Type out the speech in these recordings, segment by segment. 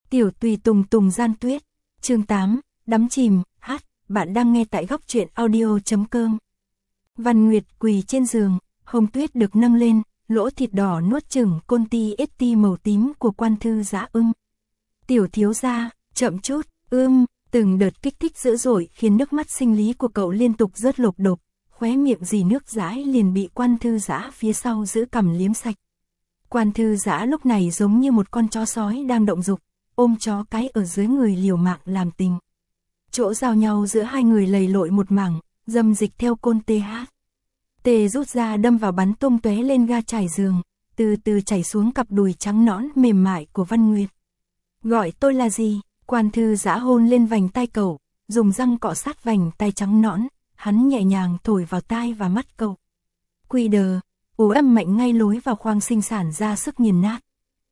Tiểu tùy tùng tùng gian tuyết. Chương 8, đắm chìm, bạn đang nghe tại góc truyện audio.com. Văn Nguyệt quỳ trên giường, hồng tuyết được nâng lên, lỗ thịt đỏ nuốt chửng côn ti ếch màu tím của quan thư giã. Tiểu thiếu gia, chậm chút, từng đợt kích thích dữ dội khiến nước mắt sinh lý của cậu liên tục rớt lộp đột, khóe miệng dì nước dãi liền bị quan thư giã phía sau giữ cằm liếm sạch. Quan thư giã lúc này giống như một con chó sói đang động dục, ôm chó cái ở dưới người liều mạng làm tình. Chỗ giao nhau giữa hai người lầy lội một mảng, dâm dịch theo côn tê rút ra đâm vào bắn tung tóe lên ga trải giường, từ từ chảy xuống cặp đùi trắng nõn mềm mại của Văn Nguyệt. Gọi tôi là gì? Quan thư giã hôn lên vành tai cậu, dùng răng cọ sát vành tai trắng nõn, hắn nhẹ nhàng thổi vào tai và mắt cậu. Quy đờ, ủ âm mạnh ngay lối vào khoang sinh sản ra sức nghiền nát.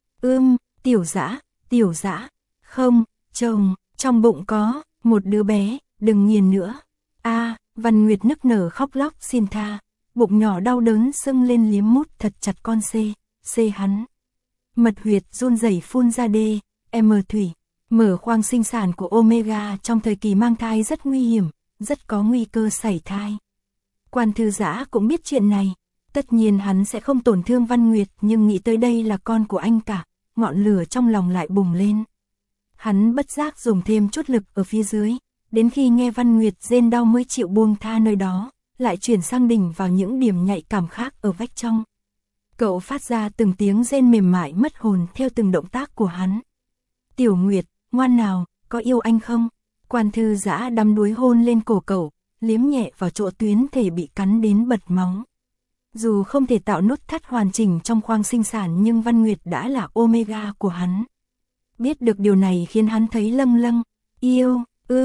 Tiểu dã, không, chồng, trong bụng có một đứa bé, đừng nghiền nữa. Văn Nguyệt nức nở khóc lóc xin tha, bụng nhỏ đau đớn sưng lên liếm mút thật chặt con C hắn. Mật huyệt run rẩy phun ra thủy. Mở khoang sinh sản của Omega trong thời kỳ mang thai rất nguy hiểm, rất có nguy cơ sảy thai. Quan thư giã cũng biết chuyện này, tất nhiên hắn sẽ không tổn thương Văn Nguyệt, nhưng nghĩ tới đây là con của anh cả, ngọn lửa trong lòng lại bùng lên. Hắn bất giác dùng thêm chút lực ở phía dưới, đến khi nghe Văn Nguyệt rên đau mới chịu buông tha nơi đó, lại chuyển sang đỉnh vào những điểm nhạy cảm khác ở vách trong. Cậu phát ra từng tiếng rên mềm mại mất hồn theo từng động tác của hắn. Tiểu Nguyệt, ngoan nào, có yêu anh không? Quan thư giã đắm đuối hôn lên cổ cậu, liếm nhẹ vào chỗ tuyến thể bị cắn đến bật máu. Dù không thể tạo nút thắt hoàn chỉnh trong khoang sinh sản nhưng Văn Nguyệt đã là Omega của hắn. Biết được điều này khiến hắn thấy lâng lâng. Yêu,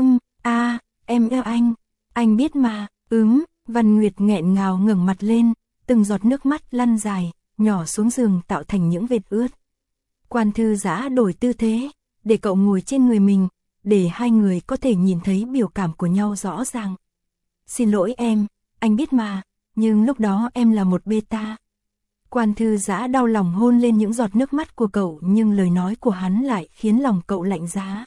em yêu anh biết mà, Văn Nguyệt nghẹn ngào ngẩng mặt lên, từng giọt nước mắt lăn dài, nhỏ xuống giường tạo thành những vệt ướt. Quan thư giã đổi tư thế, để cậu ngồi trên người mình, để hai người có thể nhìn thấy biểu cảm của nhau rõ ràng. Xin lỗi em, anh biết mà, nhưng lúc đó em là một beta. Quan thư giã đau lòng hôn lên những giọt nước mắt của cậu nhưng lời nói của hắn lại khiến lòng cậu lạnh giá.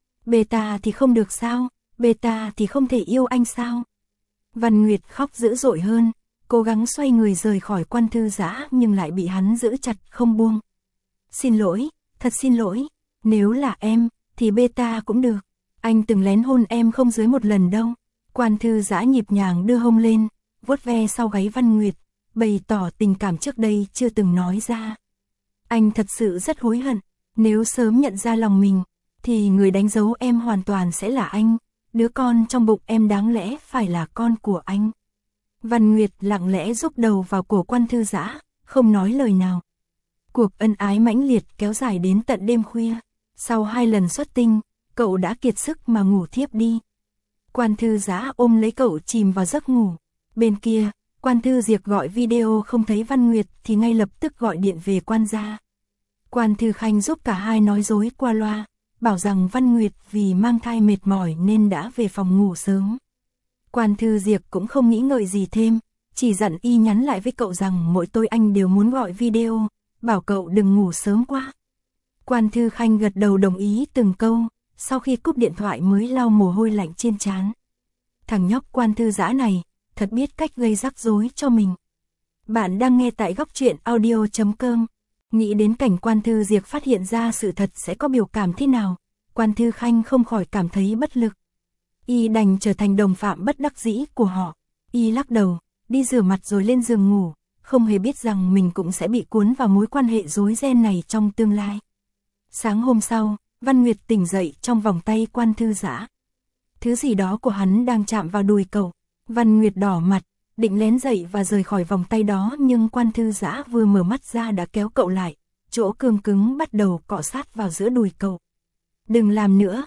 Beta thì không được sao, beta thì không thể yêu anh sao? Văn Nguyệt khóc dữ dội hơn, cố gắng xoay người rời khỏi quan thư giã nhưng lại bị hắn giữ chặt không buông. Xin lỗi, thật xin lỗi, nếu là em, thì beta cũng được. Anh từng lén hôn em không dưới một lần đâu. Quan thư giã nhịp nhàng đưa hông lên, vuốt ve sau gáy Văn Nguyệt, bày tỏ tình cảm trước đây chưa từng nói ra. Anh thật sự rất hối hận, nếu sớm nhận ra lòng mình, thì người đánh dấu em hoàn toàn sẽ là anh, đứa con trong bụng em đáng lẽ phải là con của anh. Văn Nguyệt lặng lẽ rúc đầu vào cổ quan thư giã, không nói lời nào. Cuộc ân ái mãnh liệt kéo dài đến tận đêm khuya, sau 2 lần xuất tinh, cậu đã kiệt sức mà ngủ thiếp đi. Quan thư giã ôm lấy cậu chìm vào giấc ngủ. Bên kia, quan thư Diệp gọi video không thấy Văn Nguyệt thì ngay lập tức gọi điện về quan gia. Quan thư Khanh giúp cả hai nói dối qua loa, bảo rằng Văn Nguyệt vì mang thai mệt mỏi nên đã về phòng ngủ sớm. Quan thư Diệp cũng không nghĩ ngợi gì thêm, chỉ dặn y nhắn lại với cậu rằng mỗi tối anh đều muốn gọi video, bảo cậu đừng ngủ sớm quá. Quan thư Khanh gật đầu đồng ý từng câu, sau khi cúp điện thoại mới lau mồ hôi lạnh trên trán. Thằng nhóc quan thư giã này, thật biết cách gây rắc rối cho mình. Bạn đang nghe tại góc truyện audio.com. Nghĩ đến cảnh quan thư Diệp phát hiện ra sự thật sẽ có biểu cảm thế nào, quan thư Khanh không khỏi cảm thấy bất lực. Y đành trở thành đồng phạm bất đắc dĩ của họ. Y lắc đầu, đi rửa mặt rồi lên giường ngủ, không hề biết rằng mình cũng sẽ bị cuốn vào mối quan hệ rối ren này trong tương lai. Sáng hôm sau, Văn Nguyệt tỉnh dậy trong vòng tay quan thư giã. Thứ gì đó của hắn đang chạm vào đùi cậu. Văn Nguyệt đỏ mặt, định lén dậy và rời khỏi vòng tay đó nhưng quan thư giã vừa mở mắt ra đã kéo cậu lại, chỗ cương cứng bắt đầu cọ sát vào giữa đùi cậu. Đừng làm nữa,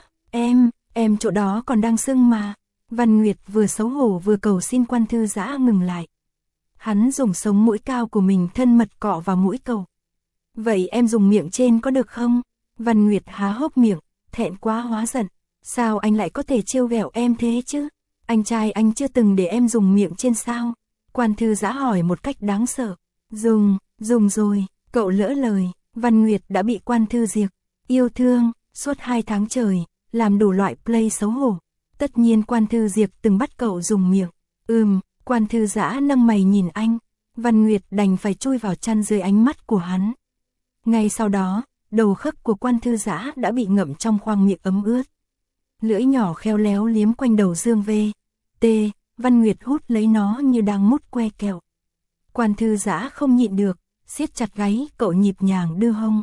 em chỗ đó còn đang sưng mà. Văn Nguyệt vừa xấu hổ vừa cầu xin quan thư giã ngừng lại. Hắn dùng sống mũi cao của mình thân mật cọ vào mũi cậu. Vậy em dùng miệng trên có được không? Văn Nguyệt há hốc miệng, thẹn quá hóa giận. Sao anh lại có thể trêu ghẹo em thế chứ? Anh trai anh chưa từng để em dùng miệng trên sao? Quan thư giã hỏi một cách đáng sợ. Dùng rồi, cậu lỡ lời. Văn Nguyệt đã bị quan thư Diệp yêu thương, Suốt 2 tháng trời, làm đủ loại play xấu hổ. Tất nhiên Quan Thư Diệp từng bắt cậu dùng miệng. Quan Thư Dã nâng mày nhìn anh. Văn Nguyệt đành phải chui vào chăn dưới ánh mắt của hắn. Ngay sau đó, đầu khớp của Quan Thư Dã đã bị ngậm trong khoang miệng ấm ướt. Lưỡi nhỏ khéo léo liếm quanh đầu Dương V.T. Văn Nguyệt hút lấy nó như đang mút que kẹo. Quan Thư Dã không nhịn được, siết chặt gáy cậu nhịp nhàng đưa hông.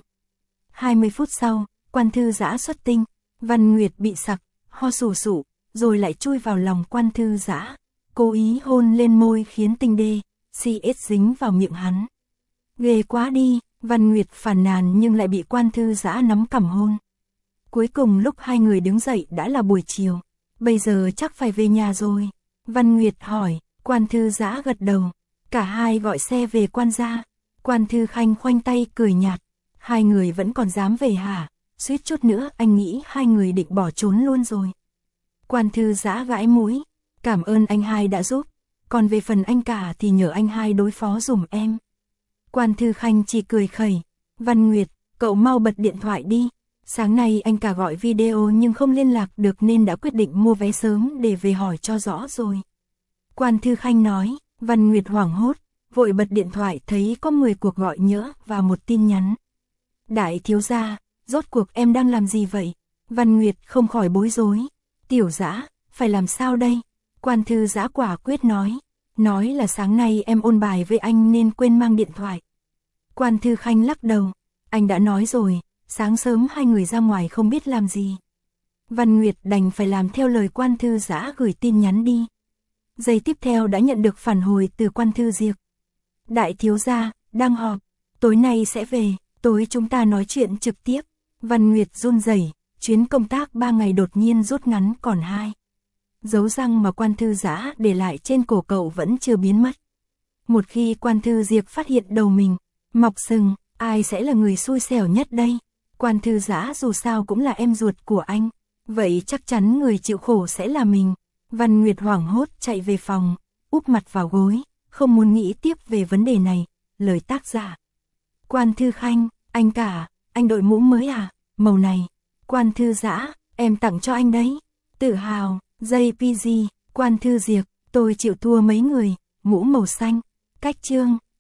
20 phút sau, Quan Thư Dã xuất tinh. Văn Nguyệt bị sặc, ho sù sụ, rồi lại chui vào lòng Quan Thư Dã, cố ý hôn lên môi khiến tinh đê CS dính vào miệng hắn. Ghê quá đi, Văn Nguyệt phàn nàn nhưng lại bị Quan Thư Dã nắm cằm hôn. Cuối cùng lúc hai người đứng dậy đã là buổi chiều. Bây giờ chắc phải về nhà rồi. Văn Nguyệt hỏi, Quan Thư Dã gật đầu. Cả hai gọi xe về Quan gia. Quan Thư Khanh khoanh tay cười nhạt. Hai người vẫn còn dám về hả? Suýt chút nữa anh nghĩ hai người định bỏ trốn luôn rồi. Quan Thư Dã gãi mũi. Cảm ơn anh hai đã giúp. Còn về phần anh cả thì nhờ anh hai đối phó dùm em. Quan Thư Khanh chỉ cười khẩy. Văn Nguyệt, cậu mau bật điện thoại đi. Sáng nay anh cả gọi video nhưng không liên lạc được nên đã quyết định mua vé sớm để về hỏi cho rõ rồi. Quan Thư Khanh nói. Văn Nguyệt hoảng hốt, vội bật điện thoại thấy có 10 cuộc gọi nhỡ và một tin nhắn. Đại thiếu gia, rốt cuộc em đang làm gì vậy? Văn Nguyệt không khỏi bối rối. Tiểu Dã, phải làm sao đây? Quan Thư Dã quả quyết nói. Nói là sáng nay em ôn bài với anh nên quên mang điện thoại. Quan Thư Khanh lắc đầu. Anh đã nói rồi, sáng sớm hai người ra ngoài không biết làm gì. Văn Nguyệt đành phải làm theo lời Quan Thư Dã gửi tin nhắn đi. Giây tiếp theo đã nhận được phản hồi từ Quan Thư Diệp. Đại thiếu gia, đang họp, tối nay sẽ về, tối chúng ta nói chuyện trực tiếp. Văn Nguyệt run rẩy, chuyến công tác 3 ngày đột nhiên rút ngắn còn 2. Dấu răng mà Quan Thư Dã để lại trên cổ cậu vẫn chưa biến mất. Một khi Quan Thư Diệp phát hiện đầu mình mọc sừng, ai sẽ là người xui xẻo nhất đây? Quan Thư Dã dù sao cũng là em ruột của anh, vậy chắc chắn người chịu khổ sẽ là mình. Văn Nguyệt hoảng hốt chạy về phòng, úp mặt vào gối, không muốn nghĩ tiếp về vấn đề này. Lời tác giả. Quan Thư Khanh, anh cả, anh đội mũ mới à? Màu này. Quan Thư Dã, em tặng cho anh đấy. Tự hào, JPG, Quan Thư Diệp, tôi chịu thua mấy người, mũ màu xanh. Cách chương.